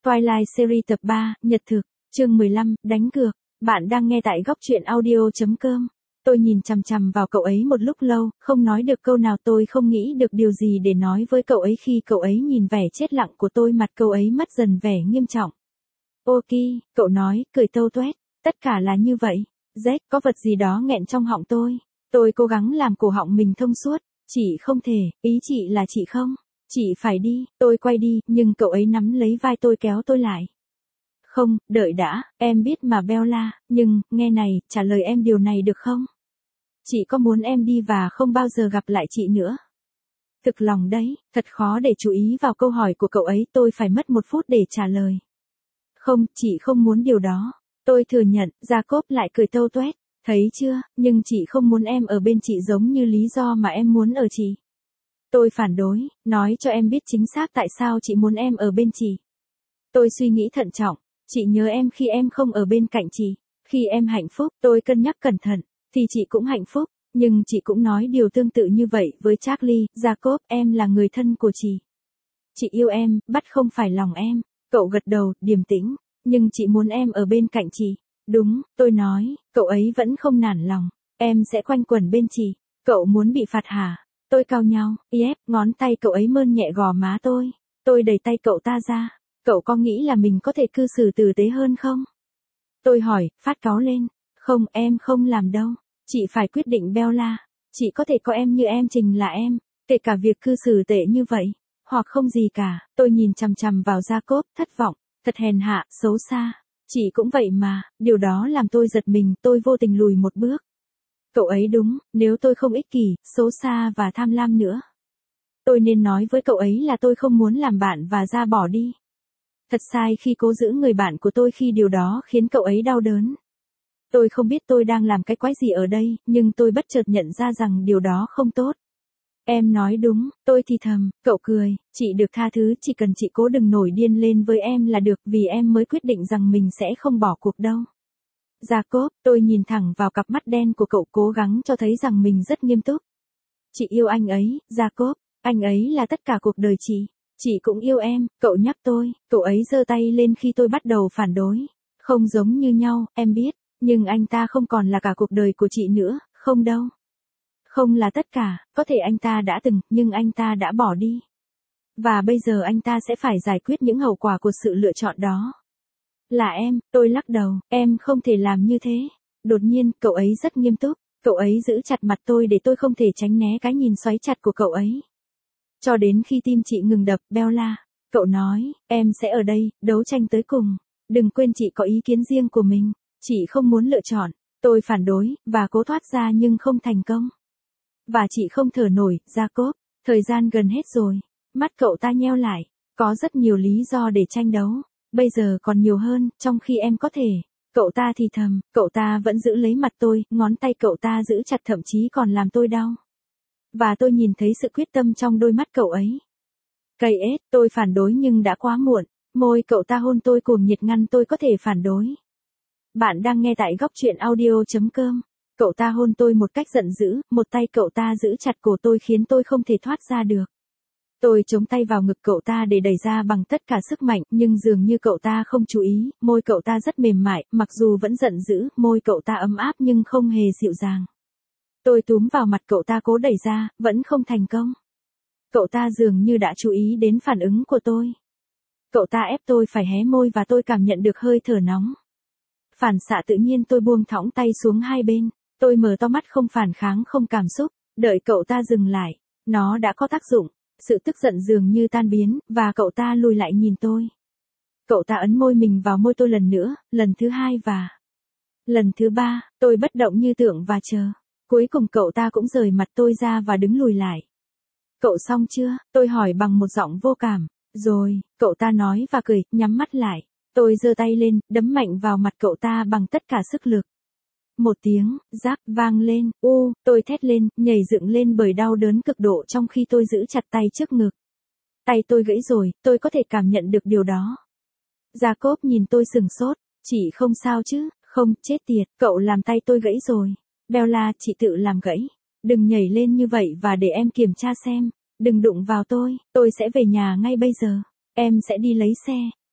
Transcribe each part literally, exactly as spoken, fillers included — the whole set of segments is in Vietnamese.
Twilight series tập ba, Nhật thực, chương mười lăm, đánh cược. Bạn đang nghe tại góc truyện audio chấm com. Tôi nhìn chằm chằm vào cậu ấy một lúc lâu, không nói được câu nào. Tôi không nghĩ được điều gì để nói với cậu ấy khi cậu ấy nhìn vẻ chết lặng của tôi. Mặt cậu ấy mất dần vẻ nghiêm trọng. Ok, cậu nói, cười tâu tuét. Tất cả là như vậy. Rét, có vật gì đó nghẹn trong họng tôi. Tôi cố gắng làm cổ họng mình thông suốt. Chị không thể, ý chị là chị không. Chị phải đi, tôi quay đi, nhưng cậu ấy nắm lấy vai tôi kéo tôi lại. Không, đợi đã, em biết mà Bella, nhưng, nghe này, trả lời em điều này được không? Chị có muốn em đi và không bao giờ gặp lại chị nữa? Thực lòng đấy, thật khó để chú ý vào câu hỏi của cậu ấy, tôi phải mất một phút để trả lời. Không, chị không muốn điều đó. Tôi thừa nhận, Jacob lại cười tâu tuét. Thấy chưa, nhưng chị không muốn em ở bên chị giống như lý do mà em muốn ở chị. Tôi phản đối, nói cho em biết chính xác tại sao chị muốn em ở bên chị. Tôi suy nghĩ thận trọng, chị nhớ em khi em không ở bên cạnh chị. Khi em hạnh phúc, tôi cân nhắc cẩn thận, thì chị cũng hạnh phúc, nhưng chị cũng nói điều tương tự như vậy với Charlie. Jacob, em là người thân của chị. Chị yêu em, bắt không phải lòng em. Cậu gật đầu, điềm tĩnh, nhưng chị muốn em ở bên cạnh chị. Đúng, tôi nói, cậu ấy vẫn không nản lòng. Em sẽ quanh quẩn bên chị. Cậu muốn bị phạt hả? Tôi cau nhau, yep, ngón tay cậu ấy mơn nhẹ gò má tôi. Tôi đẩy tay cậu ta ra. Cậu có nghĩ là mình có thể cư xử tử tế hơn không? Tôi hỏi, phát cáu lên. Không, em không làm đâu. Chị phải quyết định Bella. Chị có thể có em như em trình là em, kể cả việc cư xử tệ như vậy, hoặc không gì cả. Tôi nhìn chằm chằm vào Jacob, thất vọng, thật hèn hạ, xấu xa. Chị cũng vậy mà, điều đó làm tôi giật mình, tôi vô tình lùi một bước. Cậu ấy đúng, nếu tôi không ích kỷ, xấu xa và tham lam nữa. Tôi nên nói với cậu ấy là tôi không muốn làm bạn và ra bỏ đi. Thật sai khi cố giữ người bạn của tôi khi điều đó khiến cậu ấy đau đớn. Tôi không biết tôi đang làm cái quái gì ở đây, nhưng tôi bất chợt nhận ra rằng điều đó không tốt. Em nói đúng, tôi thì thầm, cậu cười, chị được tha thứ, chỉ cần chị cố đừng nổi điên lên với em là được, vì em mới quyết định rằng mình sẽ không bỏ cuộc đâu. Jacob, tôi nhìn thẳng vào cặp mắt đen của cậu, cố gắng cho thấy rằng mình rất nghiêm túc. Chị yêu anh ấy, Jacob, anh ấy là tất cả cuộc đời chị. Chị cũng yêu em, cậu nhắc tôi, cậu ấy giơ tay lên khi tôi bắt đầu phản đối. Không giống như nhau, em biết, nhưng anh ta không còn là cả cuộc đời của chị nữa, không đâu. Không là tất cả, có thể anh ta đã từng, nhưng anh ta đã bỏ đi. Và bây giờ anh ta sẽ phải giải quyết những hậu quả của sự lựa chọn đó. Là em, tôi lắc đầu, em không thể làm như thế. Đột nhiên, cậu ấy rất nghiêm túc, cậu ấy giữ chặt mặt tôi để tôi không thể tránh né cái nhìn xoáy chặt của cậu ấy. Cho đến khi tim chị ngừng đập, Bella, cậu nói, em sẽ ở đây, đấu tranh tới cùng. Đừng quên chị có ý kiến riêng của mình, chị không muốn lựa chọn. Tôi phản đối, và cố thoát ra nhưng không thành công. Và chị không thở nổi, Jacob, thời gian gần hết rồi. Mắt cậu ta nheo lại, có rất nhiều lý do để tranh đấu. Bây giờ còn nhiều hơn, trong khi em có thể. Cậu ta thì thầm, cậu ta vẫn giữ lấy mặt tôi, ngón tay cậu ta giữ chặt thậm chí còn làm tôi đau. Và tôi nhìn thấy sự quyết tâm trong đôi mắt cậu ấy. Cây ết, tôi phản đối nhưng đã quá muộn. Môi cậu ta hôn tôi cuồng nhiệt ngăn tôi có thể phản đối. Bạn đang nghe tại góc truyện audio chấm com. Cậu ta hôn tôi một cách giận dữ, một tay cậu ta giữ chặt cổ tôi khiến tôi không thể thoát ra được. Tôi chống tay vào ngực cậu ta để đẩy ra bằng tất cả sức mạnh, nhưng dường như cậu ta không chú ý, môi cậu ta rất mềm mại, mặc dù vẫn giận dữ, môi cậu ta ấm áp nhưng không hề dịu dàng. Tôi túm vào mặt cậu ta cố đẩy ra, vẫn không thành công. Cậu ta dường như đã chú ý đến phản ứng của tôi. Cậu ta ép tôi phải hé môi và tôi cảm nhận được hơi thở nóng. Phản xạ tự nhiên tôi buông thõng tay xuống hai bên. Tôi mở to mắt không phản kháng không cảm xúc, đợi cậu ta dừng lại. Nó đã có tác dụng. Sự tức giận dường như tan biến, và cậu ta lùi lại nhìn tôi. Cậu ta ấn môi mình vào môi tôi lần nữa, lần thứ hai và lần thứ ba, tôi bất động như tượng và chờ. Cuối cùng cậu ta cũng rời mặt tôi ra và đứng lùi lại. Cậu xong chưa? Tôi hỏi bằng một giọng vô cảm. Rồi, cậu ta nói và cười, nhắm mắt lại. Tôi giơ tay lên, đấm mạnh vào mặt cậu ta bằng tất cả sức lực. Một tiếng, rác, vang lên, u, tôi thét lên, nhảy dựng lên bởi đau đớn cực độ trong khi tôi giữ chặt tay trước ngực. Tay tôi gãy rồi, tôi có thể cảm nhận được điều đó. Jacob nhìn tôi sừng sốt, chị không sao chứ, không, chết tiệt, cậu làm tay tôi gãy rồi. Bella, chị tự làm gãy. Đừng nhảy lên như vậy và để em kiểm tra xem. Đừng đụng vào tôi, tôi sẽ về nhà ngay bây giờ. Em sẽ đi lấy xe.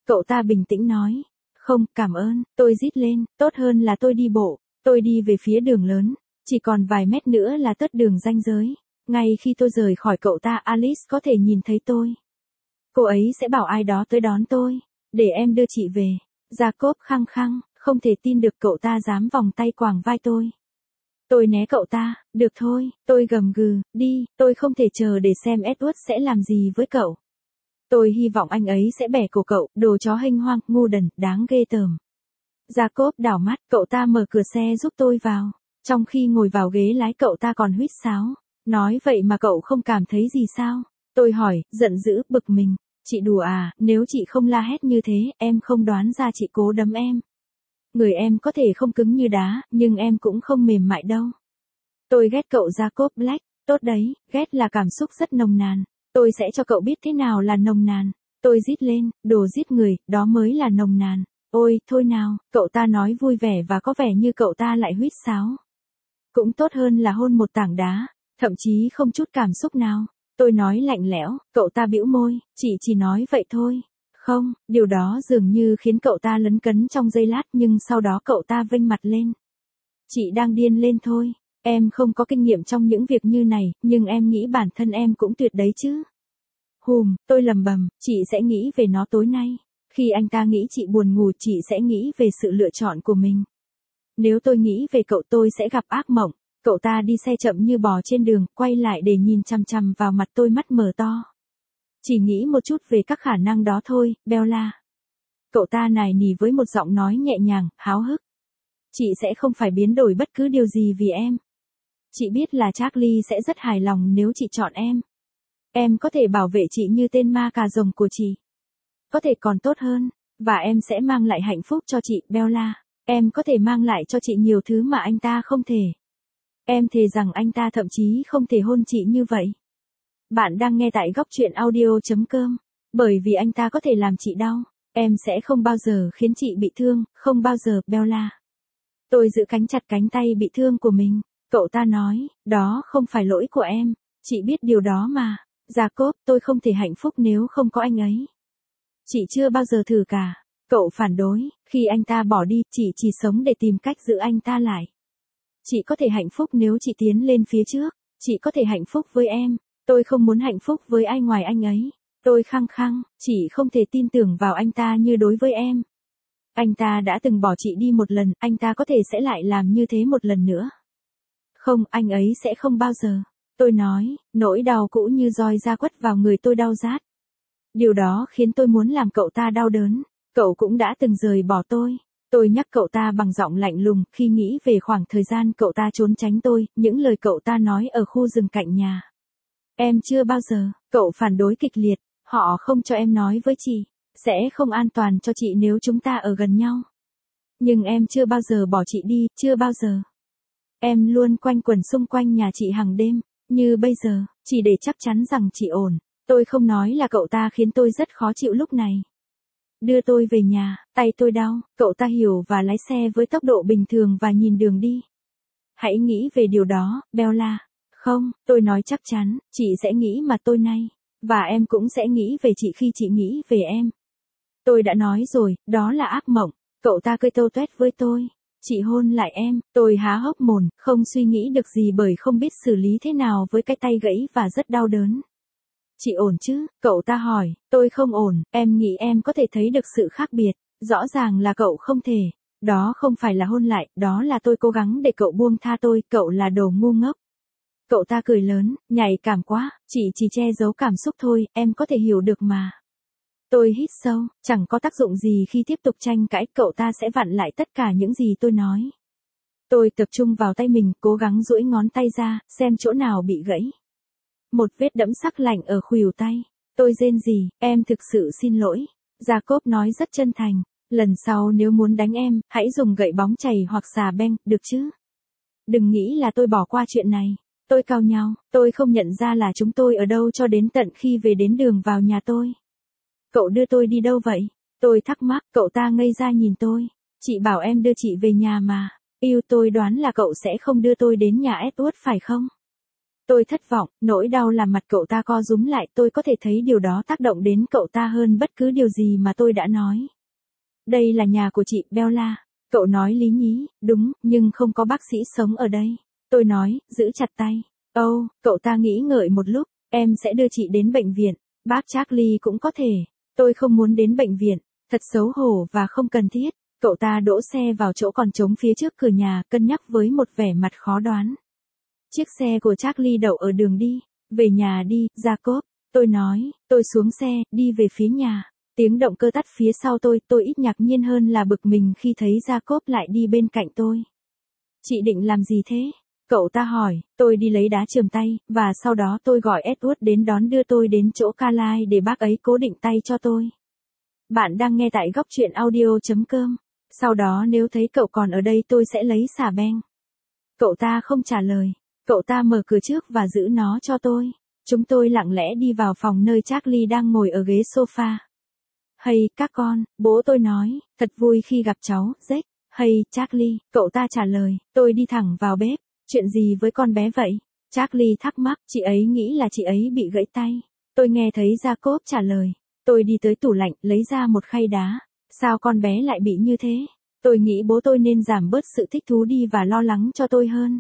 Cậu ta bình tĩnh nói. Không, cảm ơn, tôi rít lên, tốt hơn là tôi đi bộ. Tôi đi về phía đường lớn, chỉ còn vài mét nữa là tất đường ranh giới. Ngay khi tôi rời khỏi cậu ta, Alice có thể nhìn thấy tôi. Cô ấy sẽ bảo ai đó tới đón tôi, để em đưa chị về. Jacob khăng khăng, không thể tin được cậu ta dám vòng tay quàng vai tôi. Tôi né cậu ta, được thôi, tôi gầm gừ, đi, tôi không thể chờ để xem Edward sẽ làm gì với cậu. Tôi hy vọng anh ấy sẽ bẻ cổ cậu, đồ chó hênh hoang, ngu đần, đáng ghê tởm. Jacob đảo mắt, cậu ta mở cửa xe giúp tôi vào. Trong khi ngồi vào ghế lái cậu ta còn huýt sáo. Nói vậy mà cậu không cảm thấy gì sao? Tôi hỏi, giận dữ, bực mình. Chị đùa à, nếu chị không la hét như thế, em không đoán ra chị cố đấm em. Người em có thể không cứng như đá, nhưng em cũng không mềm mại đâu. Tôi ghét cậu Jacob Black, tốt đấy, ghét là cảm xúc rất nồng nàn. Tôi sẽ cho cậu biết thế nào là nồng nàn. Tôi rít lên, đồ giết người, đó mới là nồng nàn. Ôi, thôi nào, cậu ta nói vui vẻ và có vẻ như cậu ta lại huýt sáo. Cũng tốt hơn là hôn một tảng đá, thậm chí không chút cảm xúc nào. Tôi nói lạnh lẽo, cậu ta bĩu môi, chị chỉ nói vậy thôi. Không, điều đó dường như khiến cậu ta lấn cấn trong giây lát nhưng sau đó cậu ta vênh mặt lên. Chị đang điên lên thôi, em không có kinh nghiệm trong những việc như này, nhưng em nghĩ bản thân em cũng tuyệt đấy chứ. Hùm, tôi lầm bầm, chị sẽ nghĩ về nó tối nay. Khi anh ta nghĩ chị buồn ngủ, chị sẽ nghĩ về sự lựa chọn của mình. Nếu tôi nghĩ về cậu tôi sẽ gặp ác mộng. Cậu ta đi xe chậm như bò trên đường, quay lại để nhìn chằm chằm vào mặt tôi mắt mở to. Chỉ nghĩ một chút về các khả năng đó thôi, Bella. Cậu ta nài nỉ với một giọng nói nhẹ nhàng, háo hức. Chị sẽ không phải biến đổi bất cứ điều gì vì em. Chị biết là Charlie sẽ rất hài lòng nếu chị chọn em. Em có thể bảo vệ chị như tên ma cà rồng của chị. Có thể còn tốt hơn, và em sẽ mang lại hạnh phúc cho chị, Bella. Em có thể mang lại cho chị nhiều thứ mà anh ta không thể. Em thề rằng anh ta thậm chí không thể hôn chị như vậy. Bạn đang nghe tại góc truyện audio chấm com. Bởi vì anh ta có thể làm chị đau. Em sẽ không bao giờ khiến chị bị thương, không bao giờ, Bella. Tôi giữ cánh chặt cánh tay bị thương của mình. Cậu ta nói, đó không phải lỗi của em. Chị biết điều đó mà. Jacob, tôi không thể hạnh phúc nếu không có anh ấy. Chị chưa bao giờ thử cả. Cậu phản đối, khi anh ta bỏ đi, chị chỉ sống để tìm cách giữ anh ta lại. Chị có thể hạnh phúc nếu chị tiến lên phía trước. Chị có thể hạnh phúc với em. Tôi không muốn hạnh phúc với ai ngoài anh ấy. Tôi khăng khăng, chị không thể tin tưởng vào anh ta như đối với em. Anh ta đã từng bỏ chị đi một lần, anh ta có thể sẽ lại làm như thế một lần nữa. Không, anh ấy sẽ không bao giờ. Tôi nói, nỗi đau cũ như roi da quất vào người tôi đau rát. Điều đó khiến tôi muốn làm cậu ta đau đớn. Cậu cũng đã từng rời bỏ tôi. Tôi nhắc cậu ta bằng giọng lạnh lùng khi nghĩ về khoảng thời gian cậu ta trốn tránh tôi, những lời cậu ta nói ở khu rừng cạnh nhà. Em chưa bao giờ, cậu phản đối kịch liệt, họ không cho em nói với chị, sẽ không an toàn cho chị nếu chúng ta ở gần nhau. Nhưng em chưa bao giờ bỏ chị đi, chưa bao giờ. Em luôn quanh quẩn xung quanh nhà chị hàng đêm, như bây giờ, chỉ để chắc chắn rằng chị ổn. Tôi không nói là cậu ta khiến tôi rất khó chịu lúc này. Đưa tôi về nhà, tay tôi đau, cậu ta hiểu và lái xe với tốc độ bình thường và nhìn đường đi. Hãy nghĩ về điều đó, Bella. Không, tôi nói chắc chắn, chị sẽ nghĩ mà tôi nay. Và em cũng sẽ nghĩ về chị khi chị nghĩ về em. Tôi đã nói rồi, đó là ác mộng. Cậu ta cười tâu tuét với tôi. Chị hôn lại em, tôi há hốc mồm, không suy nghĩ được gì bởi không biết xử lý thế nào với cái tay gãy và rất đau đớn. Chị ổn chứ? Cậu ta hỏi, tôi không ổn, em nghĩ em có thể thấy được sự khác biệt. Rõ ràng là cậu không thể. Đó không phải là hôn lại, đó là tôi cố gắng để cậu buông tha tôi, cậu là đồ ngu ngốc. Cậu ta cười lớn, nhạy cảm quá, chị chỉ che giấu cảm xúc thôi, em có thể hiểu được mà. Tôi hít sâu, chẳng có tác dụng gì khi tiếp tục tranh cãi, cậu ta sẽ vặn lại tất cả những gì tôi nói. Tôi tập trung vào tay mình, cố gắng duỗi ngón tay ra, xem chỗ nào bị gãy. Một vết đẫm sắc lạnh ở khuỷu tay. Tôi rên rỉ, em thực sự xin lỗi. Jacob nói rất chân thành, lần sau nếu muốn đánh em, hãy dùng gậy bóng chày hoặc xà beng, được chứ? Đừng nghĩ là tôi bỏ qua chuyện này. Tôi cau nhau, tôi không nhận ra là chúng tôi ở đâu cho đến tận khi về đến đường vào nhà tôi. Cậu đưa tôi đi đâu vậy? Tôi thắc mắc, cậu ta ngây ra nhìn tôi. Chị bảo em đưa chị về nhà mà. Yêu, tôi đoán là cậu sẽ không đưa tôi đến nhà Edward phải không? Tôi thất vọng, nỗi đau làm mặt cậu ta co rúm lại, tôi có thể thấy điều đó tác động đến cậu ta hơn bất cứ điều gì mà tôi đã nói. Đây là nhà của chị Bella. Cậu nói lý nhí, đúng, nhưng không có bác sĩ sống ở đây. Tôi nói, giữ chặt tay. Âu, oh, cậu ta nghĩ ngợi một lúc, em sẽ đưa chị đến bệnh viện. Bác Charlie cũng có thể. Tôi không muốn đến bệnh viện, thật xấu hổ và không cần thiết. Cậu ta đỗ xe vào chỗ còn trống phía trước cửa nhà, cân nhắc với một vẻ mặt khó đoán. Chiếc xe của Charlie đậu ở đường đi. Về nhà đi, Jacob. Tôi nói, tôi xuống xe, đi về phía nhà. Tiếng động cơ tắt phía sau tôi, tôi ít ngạc nhiên hơn là bực mình khi thấy Jacob lại đi bên cạnh tôi. Chị định làm gì thế? Cậu ta hỏi, tôi đi lấy đá chườm tay, và sau đó tôi gọi Edward đến đón đưa tôi đến chỗ Carlisle để bác ấy cố định tay cho tôi. Bạn đang nghe tại góc truyện audio.com. Sau đó nếu thấy cậu còn ở đây tôi sẽ lấy xà beng. Cậu ta không trả lời. Cậu ta mở cửa trước và giữ nó cho tôi. Chúng tôi lặng lẽ đi vào phòng nơi Charlie đang ngồi ở ghế sofa. Hay, các con, bố tôi nói, thật vui khi gặp cháu, Jack. Hay, Charlie, cậu ta trả lời, tôi đi thẳng vào bếp. Chuyện gì với con bé vậy? Charlie thắc mắc, chị ấy nghĩ là chị ấy bị gãy tay. Tôi nghe thấy Jacob trả lời. Tôi đi tới tủ lạnh, lấy ra một khay đá. Sao con bé lại bị như thế? Tôi nghĩ bố tôi nên giảm bớt sự thích thú đi và lo lắng cho tôi hơn.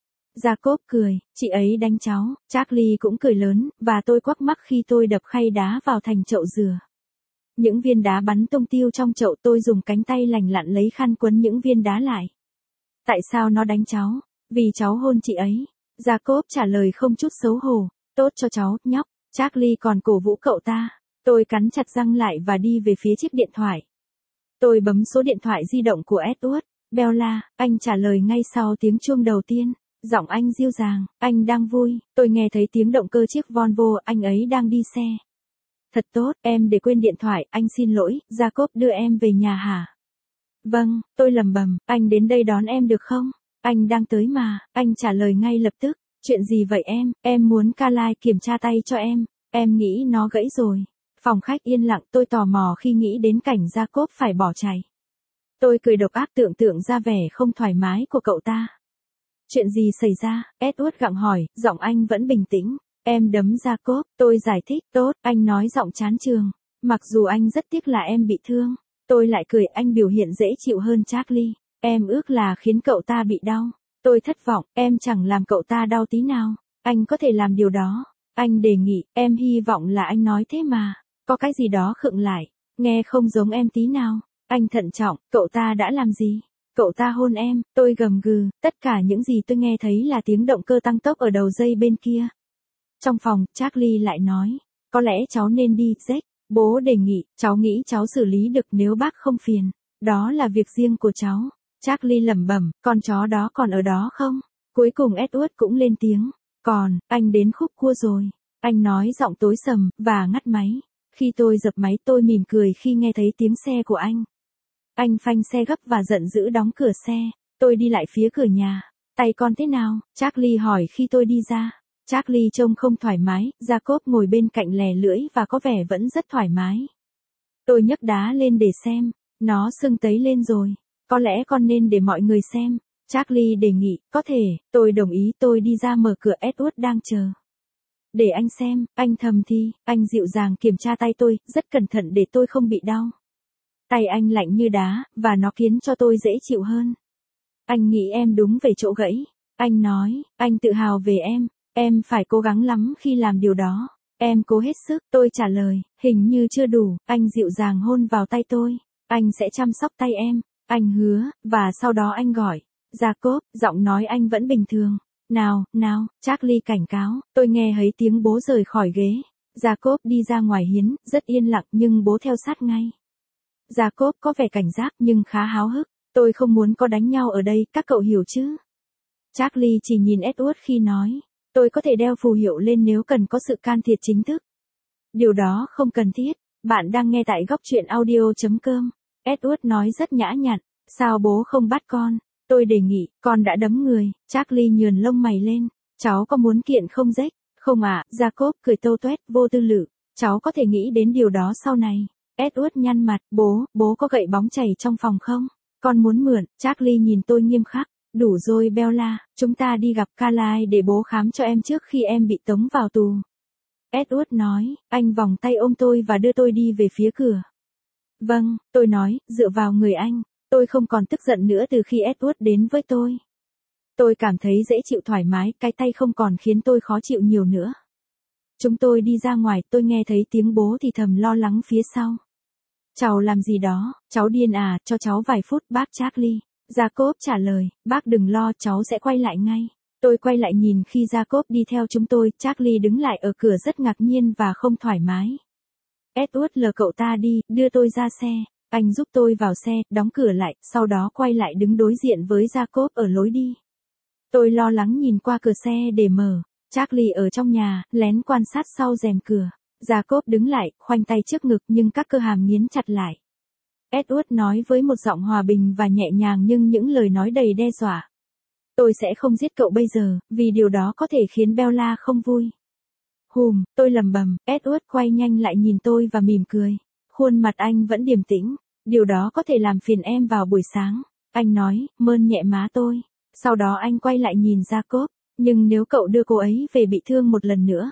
Jacob cười, chị ấy đánh cháu. Charlie cũng cười lớn, và tôi quắc mắt khi tôi đập khay đá vào thành chậu dừa. Những viên đá bắn tung tiêu trong chậu, tôi dùng cánh tay lành lặn lấy khăn quấn những viên đá lại. Tại sao nó đánh cháu? Vì cháu hôn chị ấy. Jacob trả lời không chút xấu hổ. Tốt cho cháu, nhóc. Charlie còn cổ vũ cậu ta. Tôi cắn chặt răng lại và đi về phía chiếc điện thoại. Tôi bấm số điện thoại di động của Edward. Bella, anh trả lời ngay sau tiếng chuông đầu tiên. Giọng anh dịu dàng, anh đang vui. Tôi nghe thấy tiếng động cơ chiếc Volvo, anh ấy đang đi xe. Thật tốt, em để quên điện thoại, anh xin lỗi, Jacob đưa em về nhà hả? Vâng, tôi lẩm bẩm, anh đến đây đón em được không? Anh đang tới mà, anh trả lời ngay lập tức. Chuyện gì vậy em? Em muốn Carlisle kiểm tra tay cho em. Em nghĩ nó gãy rồi. Phòng khách yên lặng, tôi tò mò khi nghĩ đến cảnh Jacob phải bỏ chạy. Tôi cười độc ác tưởng tượng ra vẻ không thoải mái của cậu ta. Chuyện gì xảy ra? Edward gặng hỏi, giọng anh vẫn bình tĩnh. Em đấm Jacob, tôi giải thích, tốt, anh nói giọng chán chường. Mặc dù anh rất tiếc là em bị thương. Tôi lại cười, anh biểu hiện dễ chịu hơn Charlie. Em ước là khiến cậu ta bị đau. Tôi thất vọng, em chẳng làm cậu ta đau tí nào. Anh có thể làm điều đó. Anh đề nghị, em hy vọng là anh nói thế mà. Có cái gì đó khựng lại. Nghe không giống em tí nào. Anh thận trọng, cậu ta đã làm gì? Cậu ta hôn em, tôi gầm gừ, tất cả những gì tôi nghe thấy là tiếng động cơ tăng tốc ở đầu dây bên kia. Trong phòng, Charlie lại nói, có lẽ cháu nên đi, Jack. Bố đề nghị, cháu nghĩ cháu xử lý được nếu bác không phiền. Đó là việc riêng của cháu. Charlie lẩm bẩm, con chó đó còn ở đó không? Cuối cùng Edward cũng lên tiếng. Còn, anh đến khúc cua rồi. Anh nói giọng tối sầm, và ngắt máy. Khi tôi dập máy tôi mỉm cười khi nghe thấy tiếng xe của anh. Anh phanh xe gấp và giận dữ đóng cửa xe. Tôi đi lại phía cửa nhà. Tay con thế nào? Charlie hỏi khi tôi đi ra. Charlie trông không thoải mái, Jacob ngồi bên cạnh lè lưỡi và có vẻ vẫn rất thoải mái. Tôi nhấc đá lên để xem. Nó sưng tấy lên rồi. Có lẽ con nên để mọi người xem. Charlie đề nghị, có thể, tôi đồng ý. Tôi đi ra mở cửa, Edward đang chờ. Để anh xem, anh thầm thì, anh dịu dàng kiểm tra tay tôi, rất cẩn thận để tôi không bị đau. Tay anh lạnh như đá, và nó khiến cho tôi dễ chịu hơn. Anh nghĩ em đúng về chỗ gãy. Anh nói, anh tự hào về em. Em phải cố gắng lắm khi làm điều đó. Em cố hết sức, tôi trả lời, hình như chưa đủ. Anh dịu dàng hôn vào tay tôi. Anh sẽ chăm sóc tay em. Anh hứa, và sau đó anh gọi. Jacob, giọng nói anh vẫn bình thường. Nào, nào, Charlie cảnh cáo. Tôi nghe thấy tiếng bố rời khỏi ghế. Jacob đi ra ngoài hiến, rất yên lặng nhưng bố theo sát ngay. Jacob có vẻ cảnh giác nhưng khá háo hức. Tôi không muốn có đánh nhau ở đây, các cậu hiểu chứ? Charlie chỉ nhìn Edward khi nói. Tôi có thể đeo phù hiệu lên nếu cần có sự can thiệp chính thức. Điều đó không cần thiết. Bạn đang nghe tại góc truyện audio.com. Edward nói rất nhã nhặn. Sao bố không bắt con? Tôi đề nghị, con đã đấm người. Charlie nhườn lông mày lên. Cháu có muốn kiện không Jack? Không ạ, à, Jacob cười tâu tuét, vô tư lự. Cháu có thể nghĩ đến điều đó sau này. Edward nhăn mặt, bố, bố có gậy bóng chảy trong phòng không? Con muốn mượn, Charlie nhìn tôi nghiêm khắc. Đủ rồi Bella, chúng ta đi gặp Carlyle để bố khám cho em trước khi em bị tống vào tù. Edward nói, anh vòng tay ôm tôi và đưa tôi đi về phía cửa. Vâng, tôi nói, dựa vào người anh. Tôi không còn tức giận nữa từ khi Edward đến với tôi. Tôi cảm thấy dễ chịu thoải mái, cái tay không còn khiến tôi khó chịu nhiều nữa. Chúng tôi đi ra ngoài, tôi nghe thấy tiếng bố thì thầm lo lắng phía sau. Cháu làm gì đó, cháu điên à, cho cháu vài phút bác Charlie. Jacob trả lời, bác đừng lo, cháu sẽ quay lại ngay. Tôi quay lại nhìn khi Jacob đi theo chúng tôi, Charlie đứng lại ở cửa rất ngạc nhiên và không thoải mái. Edward lờ cậu ta đi, đưa tôi ra xe. Anh giúp tôi vào xe, đóng cửa lại, sau đó quay lại đứng đối diện với Jacob ở lối đi. Tôi lo lắng nhìn qua cửa xe để mở. Charlie ở trong nhà, lén quan sát sau rèm cửa. Jacob đứng lại, khoanh tay trước ngực nhưng các cơ hàm nghiến chặt lại. Edward nói với một giọng hòa bình và nhẹ nhàng nhưng những lời nói đầy đe dọa. Tôi sẽ không giết cậu bây giờ, vì điều đó có thể khiến Bella không vui. Hùm, tôi lầm bầm, Edward quay nhanh lại nhìn tôi và mỉm cười. Khuôn mặt anh vẫn điềm tĩnh. Điều đó có thể làm phiền em vào buổi sáng. Anh nói, mơn nhẹ má tôi. Sau đó anh quay lại nhìn Jacob. Nhưng nếu cậu đưa cô ấy về bị thương một lần nữa.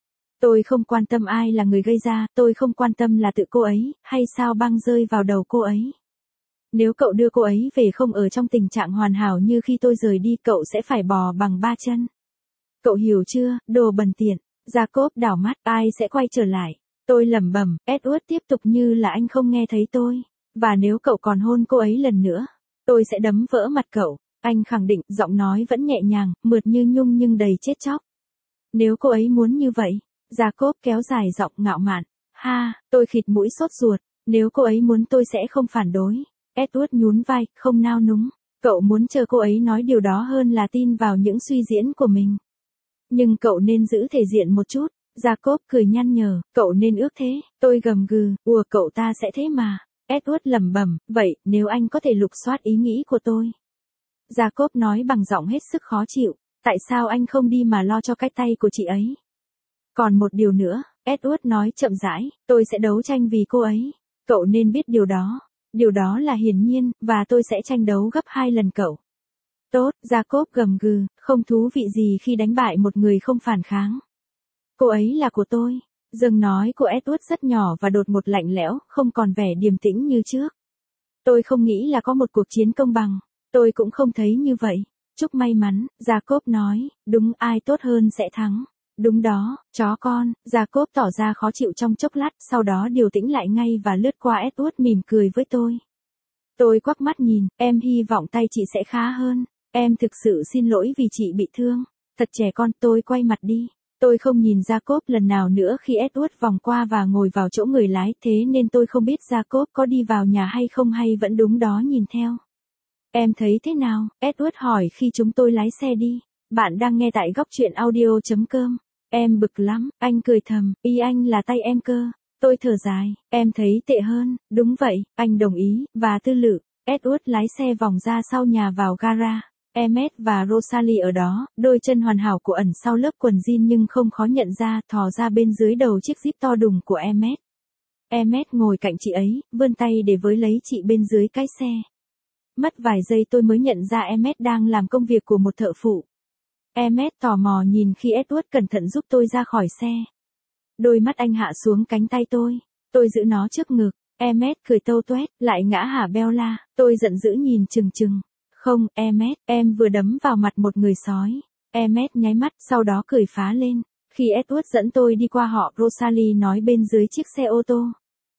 Tôi không quan tâm ai là người gây ra, tôi không quan tâm là tự cô ấy, hay sao băng rơi vào đầu cô ấy. Nếu cậu đưa cô ấy về không ở trong tình trạng hoàn hảo như khi tôi rời đi, cậu sẽ phải bò bằng ba chân. Cậu hiểu chưa, đồ bần tiện. Jacob đảo mắt, ai sẽ quay trở lại. Tôi lẩm bẩm, Edward tiếp tục như là anh không nghe thấy tôi. Và nếu cậu còn hôn cô ấy lần nữa, tôi sẽ đấm vỡ mặt cậu. Anh khẳng định, giọng nói vẫn nhẹ nhàng, mượt như nhung nhưng đầy chết chóc. Nếu cô ấy muốn như vậy, Jacob kéo dài giọng ngạo mạn. Ha, tôi khịt mũi sốt ruột. Nếu cô ấy muốn tôi sẽ không phản đối. Edward nhún vai, không nao núng. Cậu muốn chờ cô ấy nói điều đó hơn là tin vào những suy diễn của mình. Nhưng cậu nên giữ thể diện một chút. Jacob cười nhăn nhở, cậu nên ước thế. Tôi gầm gừ, ùa cậu ta sẽ thế mà. Edward lẩm bẩm, vậy, nếu anh có thể lục soát ý nghĩ của tôi. Jacob nói bằng giọng hết sức khó chịu, tại sao anh không đi mà lo cho cái tay của chị ấy? Còn một điều nữa, Edward nói chậm rãi, tôi sẽ đấu tranh vì cô ấy. Cậu nên biết điều đó. Điều đó là hiển nhiên, và tôi sẽ tranh đấu gấp hai lần cậu. Tốt, Jacob gầm gừ, không thú vị gì khi đánh bại một người không phản kháng. Cô ấy là của tôi. Giọng nói của Edward rất nhỏ và đột ngột lạnh lẽo, không còn vẻ điềm tĩnh như trước. Tôi không nghĩ là có một cuộc chiến công bằng. Tôi cũng không thấy như vậy. Chúc may mắn, Jacob nói, đúng, ai tốt hơn sẽ thắng. Đúng đó, chó con. Jacob tỏ ra khó chịu trong chốc lát, sau đó điều tĩnh lại ngay và lướt qua Edward mỉm cười với tôi. Tôi quắc mắt nhìn, em hy vọng tay chị sẽ khá hơn. Em thực sự xin lỗi vì chị bị thương. Thật trẻ con, tôi quay mặt đi. Tôi không nhìn Jacob lần nào nữa khi Edward vòng qua và ngồi vào chỗ người lái, thế nên tôi không biết Jacob có đi vào nhà hay không hay vẫn đúng đó nhìn theo. Em thấy thế nào? Edward hỏi khi chúng tôi lái xe đi. Bạn đang nghe tại góc truyện audio chấm com. Em bực lắm, anh cười thầm, ý anh là tay em cơ. Tôi thở dài, em thấy tệ hơn, đúng vậy, anh đồng ý, và tư lự. Edward lái xe vòng ra sau nhà vào gara. Emmet và Rosalie ở đó, đôi chân hoàn hảo của ẩn sau lớp quần jean nhưng không khó nhận ra, thò ra bên dưới đầu chiếc jeep to đùng của Emmet. Emmet ngồi cạnh chị ấy, vươn tay để với lấy chị bên dưới cái xe. Mất vài giây tôi mới nhận ra Emmet đang làm công việc của một thợ phụ. Emmet tò mò nhìn khi Edward cẩn thận giúp tôi ra khỏi xe. Đôi mắt anh hạ xuống cánh tay tôi. Tôi giữ nó trước ngực. Emmet cười tâu tuét, lại ngã hả Bella. Tôi giận dữ nhìn chừng chừng. Không, Emmet, em vừa đấm vào mặt một người sói. Emmet nháy mắt, sau đó cười phá lên. Khi Edward dẫn tôi đi qua họ, Rosalie nói bên dưới chiếc xe ô tô.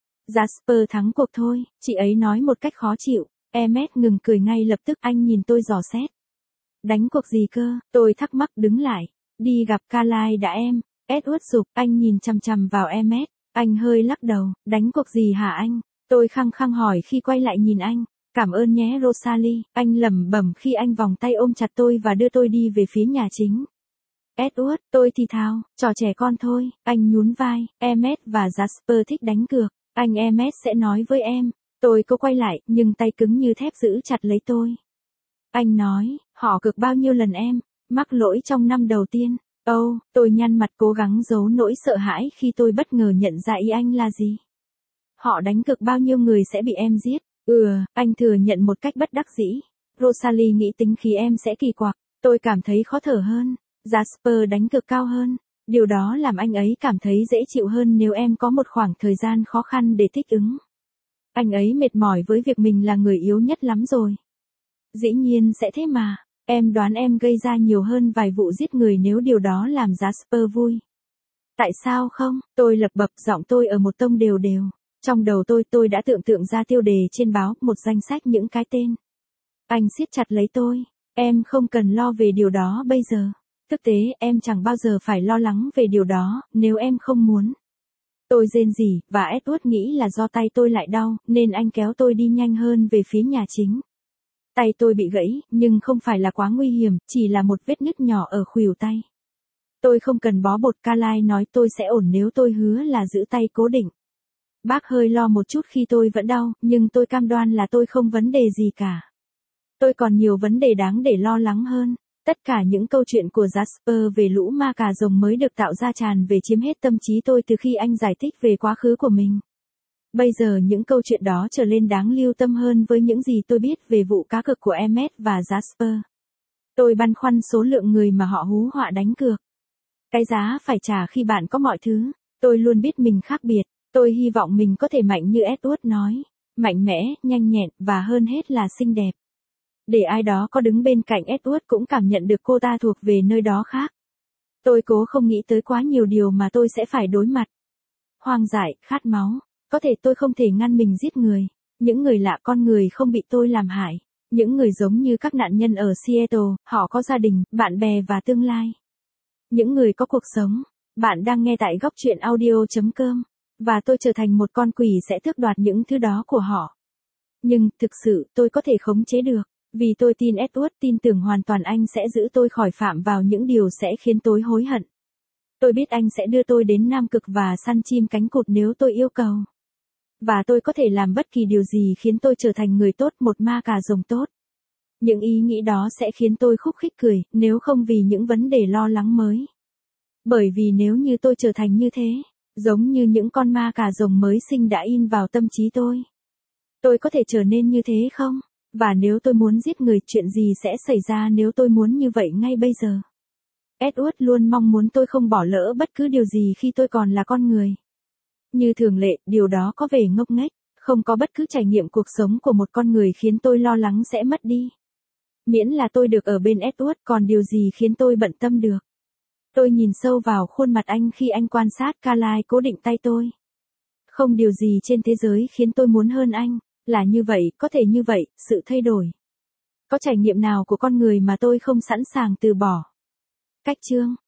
Jasper thắng cuộc thôi, chị ấy nói một cách khó chịu. Emmet ngừng cười ngay lập tức, anh nhìn tôi dò xét. Đánh cuộc gì cơ? Tôi thắc mắc đứng lại. Đi gặp Carlyle đã em. Edward giục, anh nhìn chằm chằm vào Emmet. Anh hơi lắc đầu, đánh cuộc gì hả anh? Tôi khăng khăng hỏi khi quay lại nhìn anh. Cảm ơn nhé Rosalie, anh lẩm bẩm khi anh vòng tay ôm chặt tôi và đưa tôi đi về phía nhà chính. Edward, tôi thì thào, trò trẻ con thôi, anh nhún vai, Emmet và Jasper thích đánh cược, anh Emmet sẽ nói với em. Tôi cố quay lại, nhưng tay cứng như thép giữ chặt lấy tôi. Anh nói, họ cược bao nhiêu lần em, mắc lỗi trong năm đầu tiên. Âu, oh, tôi nhăn mặt cố gắng giấu nỗi sợ hãi khi tôi bất ngờ nhận ra ý anh là gì. Họ đánh cược bao nhiêu người sẽ bị em giết. Ừ, anh thừa nhận một cách bất đắc dĩ. Rosalie nghĩ tính khí em sẽ kỳ quặc. Tôi cảm thấy khó thở hơn. Jasper đánh cược cao hơn. Điều đó làm anh ấy cảm thấy dễ chịu hơn nếu em có một khoảng thời gian khó khăn để thích ứng. Anh ấy mệt mỏi với việc mình là người yếu nhất lắm rồi. Dĩ nhiên sẽ thế mà. Em đoán em gây ra nhiều hơn vài vụ giết người nếu điều đó làm Jasper vui. Tại sao không? Tôi lật bập, giọng tôi ở một tông đều đều. Trong đầu tôi tôi đã tưởng tượng ra tiêu đề trên báo, một danh sách những cái tên. Anh siết chặt lấy tôi. Em không cần lo về điều đó bây giờ. Thực tế em chẳng bao giờ phải lo lắng về điều đó, nếu em không muốn. Tôi rên rỉ, và Edward nghĩ là do tay tôi lại đau, nên anh kéo tôi đi nhanh hơn về phía nhà chính. Tay tôi bị gãy, nhưng không phải là quá nguy hiểm, chỉ là một vết nứt nhỏ ở khuỷu tay. Tôi không cần bó bột, Carly nói tôi sẽ ổn nếu tôi hứa là giữ tay cố định. Bác hơi lo một chút khi tôi vẫn đau, nhưng tôi cam đoan là tôi không vấn đề gì cả. Tôi còn nhiều vấn đề đáng để lo lắng hơn. Tất cả những câu chuyện của Jasper về lũ ma cà rồng mới được tạo ra tràn về chiếm hết tâm trí tôi từ khi anh giải thích về quá khứ của mình. Bây giờ những câu chuyện đó trở lên đáng lưu tâm hơn với những gì tôi biết về vụ cá cược của Emmet và Jasper. Tôi băn khoăn số lượng người mà họ hú họa đánh cược. Cái giá phải trả khi bạn có mọi thứ. Tôi luôn biết mình khác biệt. Tôi hy vọng mình có thể mạnh như Edward nói. Mạnh mẽ, nhanh nhẹn, và hơn hết là xinh đẹp. Để ai đó có đứng bên cạnh Edward cũng cảm nhận được cô ta thuộc về nơi đó khác. Tôi cố không nghĩ tới quá nhiều điều mà tôi sẽ phải đối mặt. Hoang dại, khát máu. Có thể tôi không thể ngăn mình giết người. Những người lạ, con người không bị tôi làm hại. Những người giống như các nạn nhân ở Seattle, họ có gia đình, bạn bè và tương lai. Những người có cuộc sống. Bạn đang nghe tại góc truyện audio chấm com. Và tôi trở thành một con quỷ sẽ tước đoạt những thứ đó của họ. Nhưng, thực sự, tôi có thể khống chế được. Vì tôi tin Edward, tin tưởng hoàn toàn anh sẽ giữ tôi khỏi phạm vào những điều sẽ khiến tôi hối hận. Tôi biết anh sẽ đưa tôi đến Nam Cực và săn chim cánh cụt nếu tôi yêu cầu. Và tôi có thể làm bất kỳ điều gì khiến tôi trở thành người tốt, một ma cà rồng tốt. Những ý nghĩ đó sẽ khiến tôi khúc khích cười, nếu không vì những vấn đề lo lắng mới. Bởi vì nếu như tôi trở thành như thế, giống như những con ma cà rồng mới sinh đã in vào tâm trí tôi. Tôi có thể trở nên như thế không? Và nếu tôi muốn giết người, chuyện gì sẽ xảy ra nếu tôi muốn như vậy ngay bây giờ? Edward luôn mong muốn tôi không bỏ lỡ bất cứ điều gì khi tôi còn là con người. Như thường lệ, điều đó có vẻ ngốc nghếch, không có bất cứ trải nghiệm cuộc sống của một con người khiến tôi lo lắng sẽ mất đi. Miễn là tôi được ở bên Edward, còn điều gì khiến tôi bận tâm được. Tôi nhìn sâu vào khuôn mặt anh khi anh quan sát Carly cố định tay tôi. Không điều gì trên thế giới khiến tôi muốn hơn anh. Là như vậy, có thể như vậy, sự thay đổi. Có trải nghiệm nào của con người mà tôi không sẵn sàng từ bỏ? Cách chương